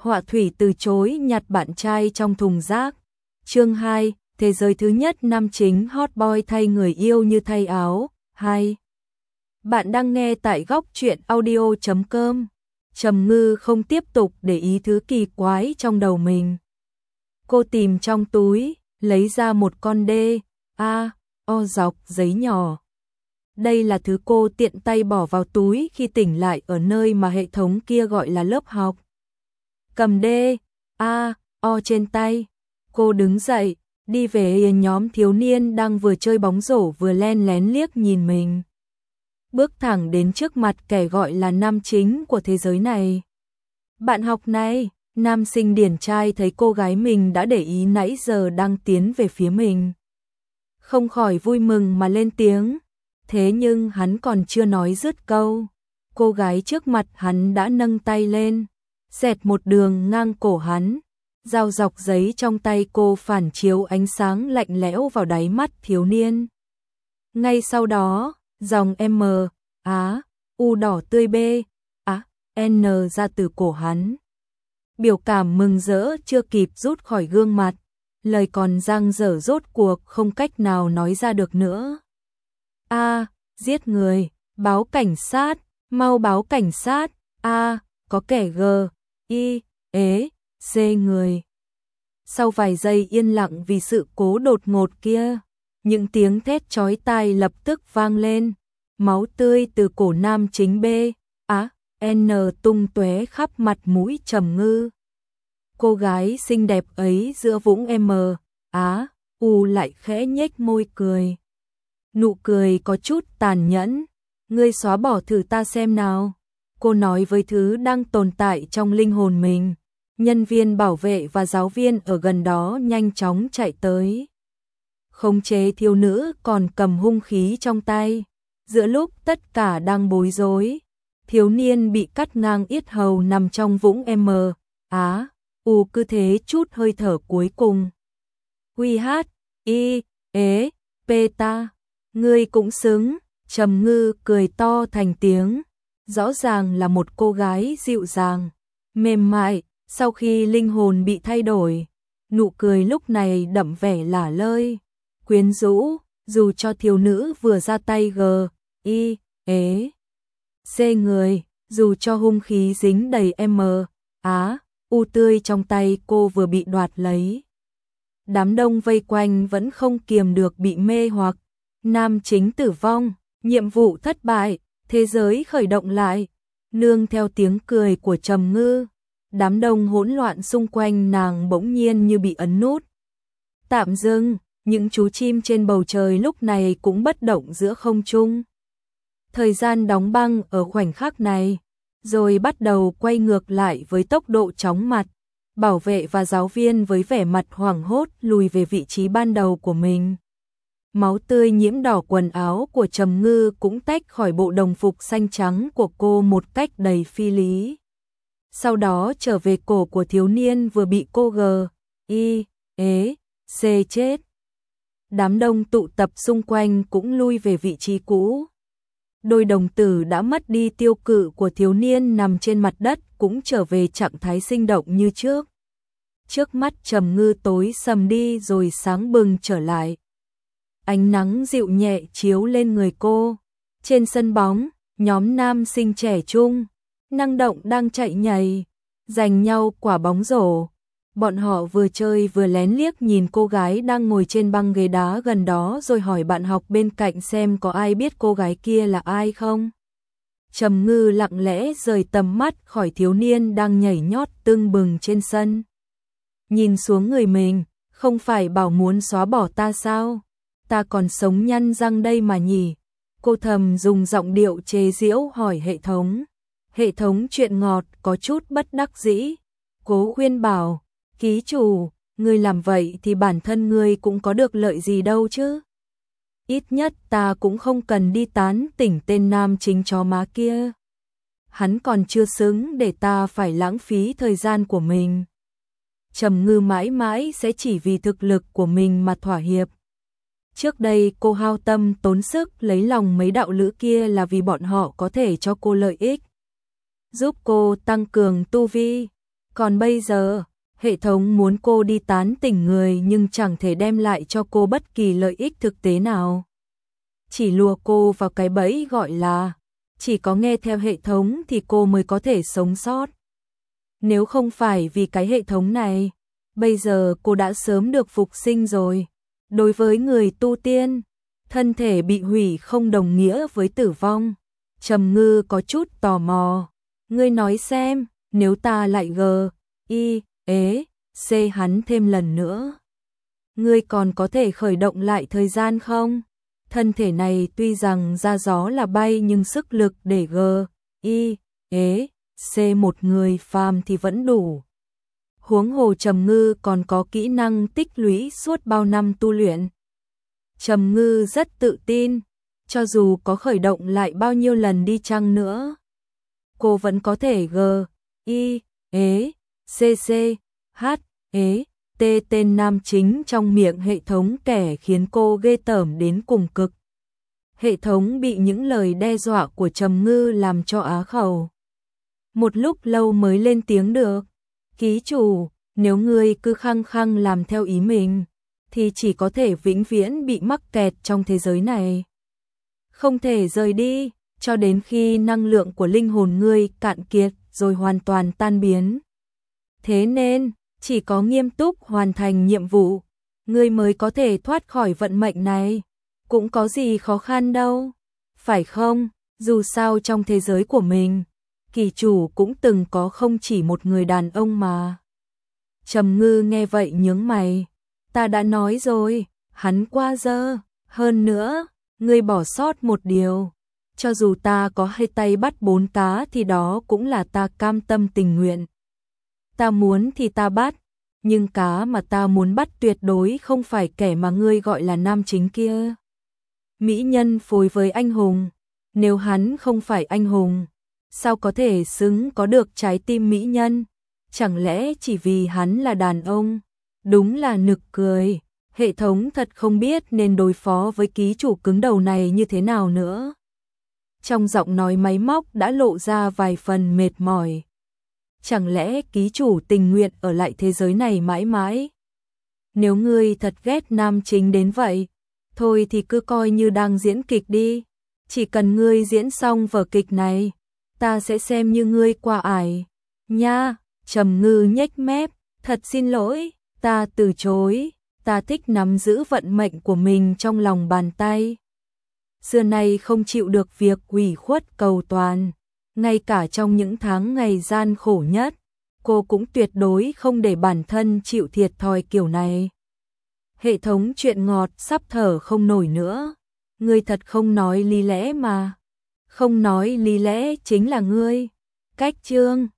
Họa thủy từ chối nhặt bạn trai trong thùng rác. Chương 2, thế giới thứ nhất nam chính hot boy thay người yêu như thay áo. 2. Bạn đang nghe tại góc truyện audio.com. Trầm Ngư không tiếp tục để ý thứ kỳ quái trong đầu mình. Cô tìm trong túi, lấy ra một con o dọc giấy nhỏ. Đây là thứ cô tiện tay bỏ vào túi khi tỉnh lại ở nơi mà hệ thống kia gọi là lớp học. Cầm o trên tay, cô đứng dậy, đi về nhóm thiếu niên đang vừa chơi bóng rổ vừa len lén liếc nhìn mình. Bước thẳng đến trước mặt kẻ gọi là nam chính của thế giới này. Bạn học này, nam sinh điển trai thấy cô gái mình đã để ý nãy giờ đang tiến về phía mình. Không khỏi vui mừng mà lên tiếng. Thế nhưng hắn còn chưa nói dứt câu. Cô gái trước mặt hắn đã nâng tay lên, xẹt một đường ngang cổ hắn. Dao dọc giấy trong tay cô phản chiếu ánh sáng lạnh lẽo vào đáy mắt thiếu niên. Ngay sau đó, dòng U đỏ tươi N ra từ cổ hắn. Biểu cảm mừng rỡ chưa kịp rút khỏi gương mặt, lời còn dang dở rốt cuộc không cách nào nói ra được nữa. Giết người, báo cảnh sát, mau báo cảnh sát, có kẻ C người. Sau vài giây yên lặng vì sự cố đột ngột kia, những tiếng thét chói tai lập tức vang lên, máu tươi từ cổ nam chính N tung tóe khắp mặt mũi Trầm Ngư. Cô gái xinh đẹp ấy giữa vũng U lại khẽ nhếch môi cười. Nụ cười có chút tàn nhẫn. Ngươi xóa bỏ thử ta xem nào. Cô nói với thứ đang tồn tại trong linh hồn mình. Nhân viên bảo vệ và giáo viên ở gần đó nhanh chóng chạy tới. Khống chế thiếu nữ còn cầm hung khí trong tay. Giữa lúc tất cả đang bối rối, thiếu niên bị cắt ngang yết hầu nằm trong vũng U cứ thế chút hơi thở cuối cùng. Ta, ngươi cũng xứng. Trầm Ngư cười to thành tiếng. Rõ ràng là một cô gái dịu dàng, mềm mại. Sau khi linh hồn bị thay đổi, nụ cười lúc này đậm vẻ lả lơi, quyến rũ, dù cho thiếu nữ vừa ra tay C người, dù cho hung khí dính đầy U tươi trong tay cô vừa bị đoạt lấy. Đám đông vây quanh vẫn không kiềm được bị mê hoặc. Nam chính tử vong, nhiệm vụ thất bại, thế giới khởi động lại. Nương theo tiếng cười của Trầm Ngư, đám đông hỗn loạn xung quanh nàng bỗng nhiên như bị ấn nút tạm dừng. Những chú chim trên bầu trời lúc này cũng bất động giữa không trung. Thời gian đóng băng ở khoảnh khắc này, rồi bắt đầu quay ngược lại với tốc độ chóng mặt. Bảo vệ và giáo viên với vẻ mặt hoảng hốt lùi về vị trí ban đầu của mình. Máu tươi nhiễm đỏ quần áo của Trầm Ngư cũng tách khỏi bộ đồng phục xanh trắng của cô một cách đầy phi lý. Sau đó trở về cổ của thiếu niên vừa bị cô C chết. Đám đông tụ tập xung quanh cũng lui về vị trí cũ. Đôi đồng tử đã mất đi tiêu cự của thiếu niên nằm trên mặt đất cũng trở về trạng thái sinh động như trước. Trước mắt Trầm Ngư tối sầm đi rồi sáng bừng trở lại. Ánh nắng dịu nhẹ chiếu lên người cô. Trên sân bóng, nhóm nam sinh trẻ trung, năng động đang chạy nhảy, giành nhau quả bóng rổ. Bọn họ vừa chơi vừa lén liếc nhìn cô gái đang ngồi trên băng ghế đá gần đó rồi hỏi bạn học bên cạnh xem có ai biết cô gái kia là ai không. Trầm Ngư lặng lẽ rời tầm mắt khỏi thiếu niên đang nhảy nhót tưng bừng trên sân. Nhìn xuống người mình, không phải bảo muốn xóa bỏ ta sao? Ta còn sống nhăn răng đây mà nhỉ? Cô thầm dùng giọng điệu chế giễu hỏi hệ thống. Hệ thống chuyện ngọt có chút bất đắc dĩ. Cố khuyên bảo, ký chủ, ngươi làm vậy thì bản thân ngươi cũng có được lợi gì đâu chứ? Ít nhất ta cũng không cần đi tán tỉnh tên nam chính chó má kia. Hắn còn chưa xứng để ta phải lãng phí thời gian của mình. Trầm Ngư mãi mãi sẽ chỉ vì thực lực của mình mà thỏa hiệp. Trước đây cô hao tâm tốn sức lấy lòng mấy đạo lữ kia là vì bọn họ có thể cho cô lợi ích, giúp cô tăng cường tu vi. Còn bây giờ, hệ thống muốn cô đi tán tỉnh người nhưng chẳng thể đem lại cho cô bất kỳ lợi ích thực tế nào. Chỉ lùa cô vào cái bẫy gọi là chỉ có nghe theo hệ thống thì cô mới có thể sống sót. Nếu không phải vì cái hệ thống này, bây giờ cô đã sớm được phục sinh rồi. Đối với người tu tiên, thân thể bị hủy không đồng nghĩa với tử vong. Trầm Ngư có chút tò mò. Ngươi nói xem, nếu ta lại C hắn thêm lần nữa, ngươi còn có thể khởi động lại thời gian không? Thân thể này tuy rằng ra gió là bay nhưng sức lực để C một người phàm thì vẫn đủ. Huống hồ Trầm Ngư còn có kỹ năng tích lũy suốt bao năm tu luyện. Trầm Ngư rất tự tin, cho dù có khởi động lại bao nhiêu lần đi chăng nữa, cô vẫn có thể tên nam chính trong miệng hệ thống kẻ khiến cô ghê tởm đến cùng cực. Hệ thống bị những lời đe dọa của Trầm Ngư làm cho á khẩu. Một lúc lâu mới lên tiếng được. Ký chủ, nếu ngươi cứ khăng khăng làm theo ý mình, thì chỉ có thể vĩnh viễn bị mắc kẹt trong thế giới này. Không thể rời đi, cho đến khi năng lượng của linh hồn ngươi cạn kiệt rồi hoàn toàn tan biến. Thế nên, chỉ có nghiêm túc hoàn thành nhiệm vụ, ngươi mới có thể thoát khỏi vận mệnh này. Cũng có gì khó khăn đâu, phải không? Dù sao trong thế giới của mình, kỳ chủ cũng từng có không chỉ một người đàn ông mà. Trầm Ngư nghe vậy nhướng mày. Ta đã nói rồi, hắn qua dơ. Hơn nữa, ngươi bỏ sót một điều. Cho dù ta có hai tay bắt 4 cá thì đó cũng là ta cam tâm tình nguyện. Ta muốn thì ta bắt, nhưng cá mà ta muốn bắt tuyệt đối không phải kẻ mà ngươi gọi là nam chính kia. Mỹ nhân phối với anh hùng, nếu hắn không phải anh hùng, sao có thể xứng có được trái tim mỹ nhân? Chẳng lẽ chỉ vì hắn là đàn ông? Đúng là nực cười, hệ thống thật không biết nên đối phó với ký chủ cứng đầu này như thế nào nữa. Trong giọng nói máy móc đã lộ ra vài phần mệt mỏi. Chẳng lẽ ký chủ tình nguyện ở lại thế giới này mãi mãi? Nếu ngươi thật ghét nam chính đến vậy, thôi thì cứ coi như đang diễn kịch đi. Chỉ cần ngươi diễn xong vở kịch này, ta sẽ xem như ngươi qua ải. Nha, Trầm Ngư nhếch mép, thật xin lỗi, ta từ chối, ta thích nắm giữ vận mệnh của mình trong lòng bàn tay. Xưa nay không chịu được việc ủy khuất cầu toàn, ngay cả trong những tháng ngày gian khổ nhất, cô cũng tuyệt đối không để bản thân chịu thiệt thòi kiểu này. Hệ thống chuyện ngọt sắp thở không nổi nữa, ngươi thật không nói lý lẽ mà. Không nói lý lẽ chính là ngươi. Cách chương